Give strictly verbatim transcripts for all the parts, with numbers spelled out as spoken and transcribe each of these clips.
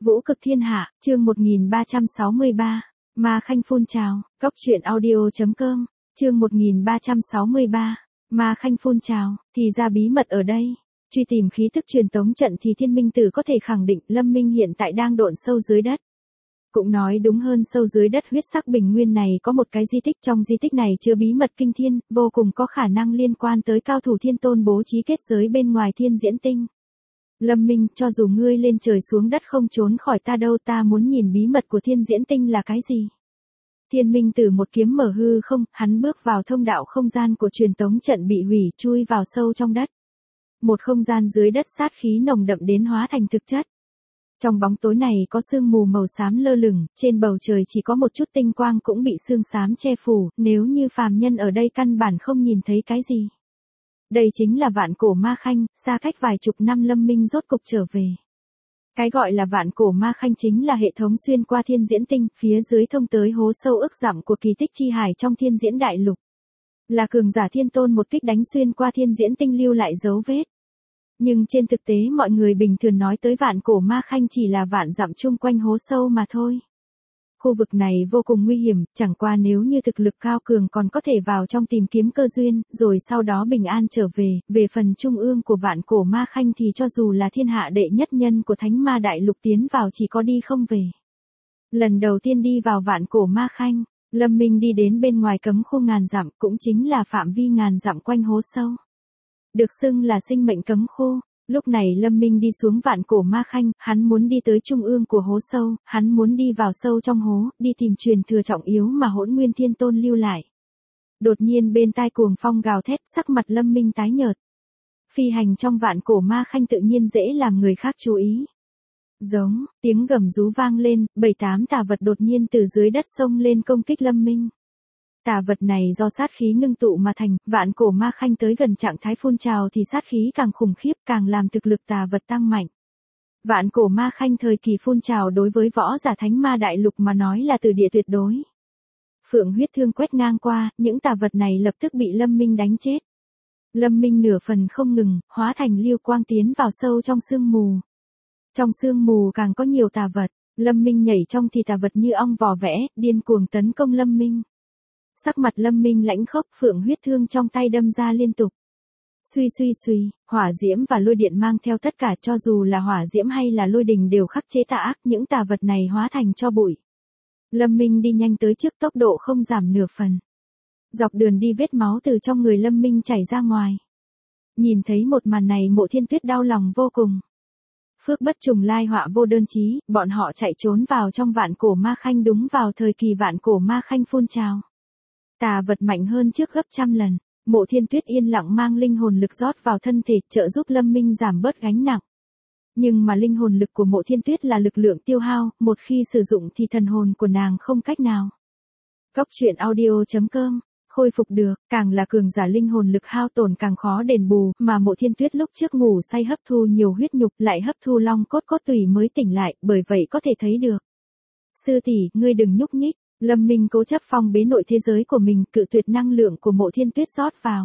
Vũ cực thiên hạ, chương một nghìn ba trăm sáu mươi ba. Ma Khanh phun trào, Cốc truyện audio chấm com, chương một nghìn ba trăm sáu mươi ba. Ma Khanh phun trào, thì ra bí mật ở đây. Truy tìm khí tức truyền tống trận thì Thiên Minh Tử có thể khẳng định Lâm Minh hiện tại đang độn sâu dưới đất. Cũng nói đúng hơn, sâu dưới đất huyết sắc bình nguyên này có một cái di tích, trong di tích này chứa bí mật kinh thiên, vô cùng có khả năng liên quan tới cao thủ thiên tôn bố trí kết giới bên ngoài thiên diễn tinh. Lâm Minh, cho dù ngươi lên trời xuống đất không trốn khỏi ta đâu, ta muốn nhìn bí mật của thiên diễn tinh là cái gì. Thiên Minh Tử một kiếm mở hư không, hắn bước vào thông đạo không gian của truyền tống trận bị hủy, chui vào sâu trong đất. Một không gian dưới đất sát khí nồng đậm đến hóa thành thực chất. Trong bóng tối này có sương mù màu xám lơ lửng, trên bầu trời chỉ có một chút tinh quang cũng bị sương xám che phủ, nếu như phàm nhân ở đây căn bản không nhìn thấy cái gì. Đây chính là vạn cổ ma khanh, xa cách vài chục năm Lâm Minh rốt cục trở về. Cái gọi là vạn cổ ma khanh chính là hệ thống xuyên qua thiên diễn tinh, phía dưới thông tới hố sâu ức dặm của kỳ tích chi hải trong thiên diễn đại lục. Là cường giả thiên tôn một kích đánh xuyên qua thiên diễn tinh lưu lại dấu vết. Nhưng trên thực tế mọi người bình thường nói tới vạn cổ ma khanh chỉ là vạn dặm chung quanh hố sâu mà thôi. Khu vực này vô cùng nguy hiểm, chẳng qua nếu như thực lực cao cường còn có thể vào trong tìm kiếm cơ duyên, rồi sau đó bình an trở về. Về phần trung ương của vạn cổ ma khanh thì cho dù là thiên hạ đệ nhất nhân của thánh ma đại lục tiến vào chỉ có đi không về. Lần đầu tiên đi vào vạn cổ ma khanh, Lâm Minh đi đến bên ngoài cấm khu ngàn dặm, cũng chính là phạm vi ngàn dặm quanh hố sâu. Được xưng là sinh mệnh cấm khu. Lúc này Lâm Minh đi xuống vạn cổ ma khanh, hắn muốn đi tới trung ương của hố sâu, hắn muốn đi vào sâu trong hố, đi tìm truyền thừa trọng yếu mà Hỗn Nguyên Thiên Tôn lưu lại. Đột nhiên bên tai cuồng phong gào thét, sắc mặt Lâm Minh tái nhợt. Phi hành trong vạn cổ ma khanh tự nhiên dễ làm người khác chú ý. Giống, tiếng gầm rú vang lên, bảy tám tà vật đột nhiên từ dưới đất xông lên công kích Lâm Minh. Tà vật này do sát khí ngưng tụ mà thành, vạn cổ ma khanh tới gần trạng thái phun trào thì sát khí càng khủng khiếp, càng làm thực lực tà vật tăng mạnh. Vạn cổ ma khanh thời kỳ phun trào đối với võ giả thánh ma đại lục mà nói là từ địa tuyệt đối. Phượng huyết thương quét ngang qua, những tà vật này lập tức bị Lâm Minh đánh chết. Lâm Minh nửa phần không ngừng, hóa thành lưu quang tiến vào sâu trong sương mù. Trong sương mù càng có nhiều tà vật, Lâm Minh nhảy trong thì tà vật như ong vò vẽ, điên cuồng tấn công Lâm Minh. Sắc mặt Lâm Minh lãnh khốc, phượng huyết thương trong tay đâm ra liên tục. Suy suy suy, hỏa diễm và lôi điện mang theo tất cả, cho dù là hỏa diễm hay là lôi đình đều khắc chế tà ác, những tà vật này hóa thành cho bụi. Lâm Minh đi nhanh tới trước, tốc độ không giảm nửa phần. Dọc đường đi vết máu từ trong người Lâm Minh chảy ra ngoài. Nhìn thấy một màn này Mộ Thiên Tuyết đau lòng vô cùng. Phước bất trùng lai họa vô đơn chí, bọn họ chạy trốn vào trong vạn cổ ma khanh đúng vào thời kỳ vạn cổ ma khanh phun trào. Tà vật mạnh hơn trước gấp trăm lần, Mộ Thiên Tuyết yên lặng mang linh hồn lực rót vào thân thể, trợ giúp Lâm Minh giảm bớt gánh nặng. Nhưng mà linh hồn lực của Mộ Thiên Tuyết là lực lượng tiêu hao, một khi sử dụng thì thần hồn của nàng không cách nào. Cốc truyện audio chấm com, khôi phục được, càng là cường giả linh hồn lực hao tổn càng khó đền bù, mà Mộ Thiên Tuyết lúc trước ngủ say hấp thu nhiều huyết nhục, lại hấp thu long cốt cốt tủy mới tỉnh lại, bởi vậy có thể thấy được. Sư tỷ, ngươi đừng nhúc nhích. Lâm Minh cố chấp phong bế nội thế giới của mình, cự tuyệt năng lượng của Mộ Thiên Tuyết rót vào.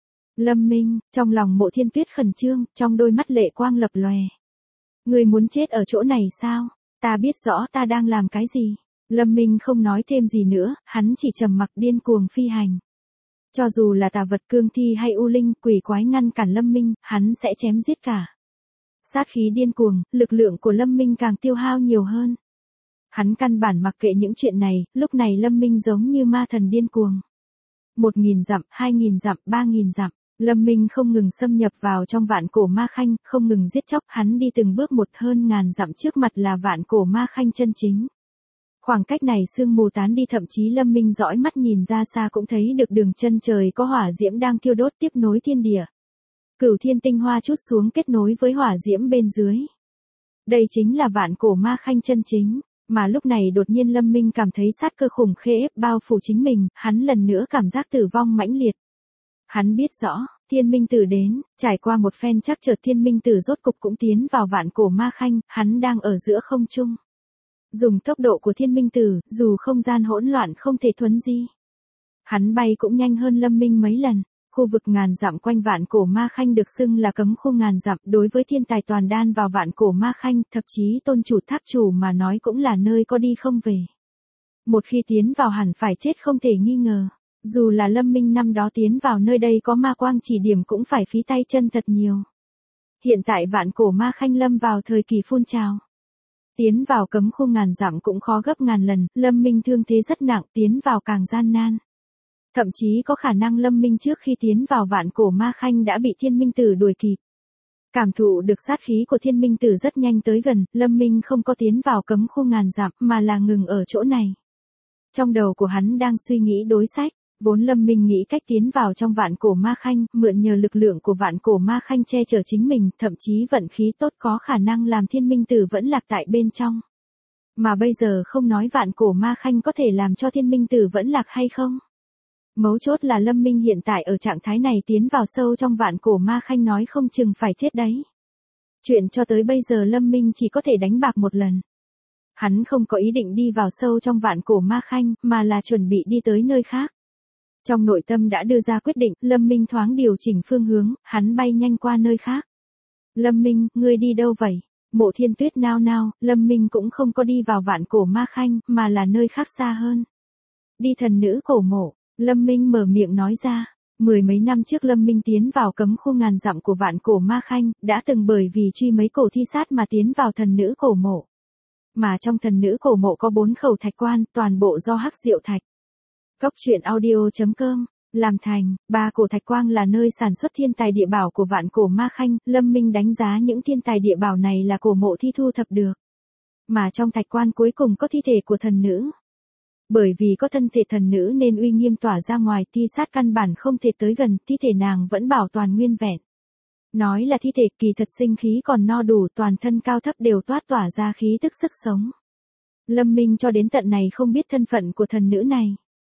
Lâm Minh, trong lòng Mộ Thiên Tuyết khẩn trương, trong đôi mắt lệ quang lập lòe. Ngươi muốn chết ở chỗ này sao? Ta biết rõ ta đang làm cái gì. Lâm Minh không nói thêm gì nữa, hắn chỉ trầm mặc điên cuồng phi hành. Cho dù là tà vật cương thi hay u linh, quỷ quái ngăn cản Lâm Minh, hắn sẽ chém giết cả. Sát khí điên cuồng, lực lượng của Lâm Minh càng tiêu hao nhiều hơn. Hắn căn bản mặc kệ những chuyện này, lúc này Lâm Minh giống như ma thần điên cuồng. Một nghìn dặm, hai nghìn dặm, ba nghìn dặm, Lâm Minh không ngừng xâm nhập vào trong vạn cổ ma khanh, không ngừng giết chóc, hắn đi từng bước một, hơn ngàn dặm trước mặt là vạn cổ ma khanh chân chính. Khoảng cách này sương mù tán đi, thậm chí Lâm Minh dõi mắt nhìn ra xa cũng thấy được đường chân trời có hỏa diễm đang thiêu đốt tiếp nối thiên địa. Cửu thiên tinh hoa chút xuống kết nối với hỏa diễm bên dưới. Đây chính là vạn cổ ma khanh chân chính. Mà lúc này đột nhiên Lâm Minh cảm thấy sát cơ khủng khiếp bao phủ chính mình, hắn lần nữa cảm giác tử vong mãnh liệt. Hắn biết rõ, Thiên Minh Tử đến, trải qua một phen trắc trở Thiên Minh Tử rốt cục cũng tiến vào vạn cổ ma khanh, hắn đang ở giữa không trung. Dùng tốc độ của Thiên Minh Tử, dù không gian hỗn loạn không thể thuấn di. Hắn bay cũng nhanh hơn Lâm Minh mấy lần. Khu vực ngàn dặm quanh Vạn Cổ Ma Khanh được xưng là cấm khu ngàn dặm, đối với thiên tài toàn đan vào Vạn Cổ Ma Khanh, thậm chí tôn chủ tháp chủ mà nói cũng là nơi có đi không về. Một khi tiến vào hẳn phải chết không thể nghi ngờ. Dù là Lâm Minh năm đó tiến vào nơi đây có ma quang chỉ điểm cũng phải phí tay chân thật nhiều. Hiện tại Vạn Cổ Ma Khanh lâm vào thời kỳ phun trào. Tiến vào cấm khu ngàn dặm cũng khó gấp ngàn lần, Lâm Minh thương thế rất nặng, tiến vào càng gian nan. Thậm chí có khả năng Lâm Minh trước khi tiến vào Vạn Cổ Ma Khanh đã bị Thiên Minh Tử đuổi kịp. Cảm thụ được sát khí của Thiên Minh Tử rất nhanh tới gần, Lâm Minh không có tiến vào cấm khu ngàn dặm mà là ngừng ở chỗ này. Trong đầu của hắn đang suy nghĩ đối sách, vốn Lâm Minh nghĩ cách tiến vào trong Vạn Cổ Ma Khanh, mượn nhờ lực lượng của Vạn Cổ Ma Khanh che chở chính mình, thậm chí vận khí tốt có khả năng làm Thiên Minh Tử vẫn lạc tại bên trong. Mà bây giờ không nói Vạn Cổ Ma Khanh có thể làm cho Thiên Minh Tử vẫn lạc hay không. Mấu chốt là Lâm Minh hiện tại ở trạng thái này tiến vào sâu trong Vạn Cổ Ma Khanh nói không chừng phải chết đấy. Chuyện cho tới bây giờ Lâm Minh chỉ có thể đánh bạc một lần. Hắn không có ý định đi vào sâu trong Vạn Cổ Ma Khanh, mà là chuẩn bị đi tới nơi khác. Trong nội tâm đã đưa ra quyết định, Lâm Minh thoáng điều chỉnh phương hướng, hắn bay nhanh qua nơi khác. Lâm Minh, ngươi đi đâu vậy? Mộ Thiên Tuyết nao nao, Lâm Minh cũng không có đi vào Vạn Cổ Ma Khanh, mà là nơi khác xa hơn. Đi thần nữ cổ mộ, Lâm Minh mở miệng nói ra. Mười mấy năm trước Lâm Minh tiến vào cấm khu ngàn dặm của Vạn Cổ Ma Khanh, đã từng bởi vì truy mấy cổ thi sát mà tiến vào thần nữ cổ mộ. Mà trong thần nữ cổ mộ có bốn khẩu thạch quan, toàn bộ do hắc diệu thạch. Cốc truyện audio chấm com làm thành. Ba cổ thạch quang là nơi sản xuất thiên tài địa bảo của Vạn Cổ Ma Khanh, Lâm Minh đánh giá những thiên tài địa bảo này là cổ mộ thi thu thập được. Mà trong thạch quan cuối cùng có thi thể của thần nữ. Bởi vì có thân thể thần nữ nên uy nghiêm tỏa ra ngoài, thi sát căn bản không thể tới gần, thi thể nàng vẫn bảo toàn nguyên vẹn. Nói là thi thể, kỳ thật sinh khí còn no đủ, toàn thân cao thấp đều toát tỏa ra khí tức sức sống. Lâm Minh cho đến tận này không biết thân phận của thần nữ này.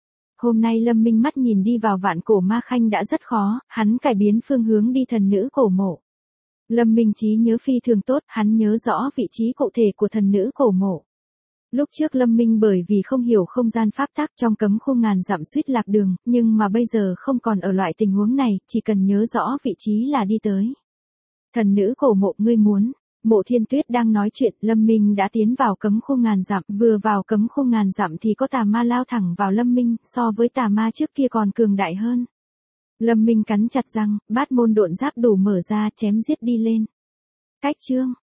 Hôm nay Lâm Minh mắt nhìn đi vào Vạn Cổ Ma Khanh đã rất khó, hắn cải biến phương hướng đi thần nữ cổ mộ. Lâm Minh trí nhớ phi thường tốt, hắn nhớ rõ vị trí cụ thể của thần nữ cổ mộ. Lúc trước Lâm Minh bởi vì không hiểu không gian pháp tắc trong cấm khu ngàn dặm suýt lạc đường, nhưng mà bây giờ không còn ở loại tình huống này, chỉ cần nhớ rõ vị trí là đi tới. Thần nữ cổ mộ, ngươi muốn? Mộ Thiên Tuyết đang nói chuyện, Lâm Minh đã tiến vào cấm khu ngàn dặm, vừa vào cấm khu ngàn dặm thì có tà ma lao thẳng vào Lâm Minh, so với tà ma trước kia còn cường đại hơn. Lâm Minh cắn chặt răng, bát môn độn giáp đủ mở ra, chém giết đi lên. Cách chương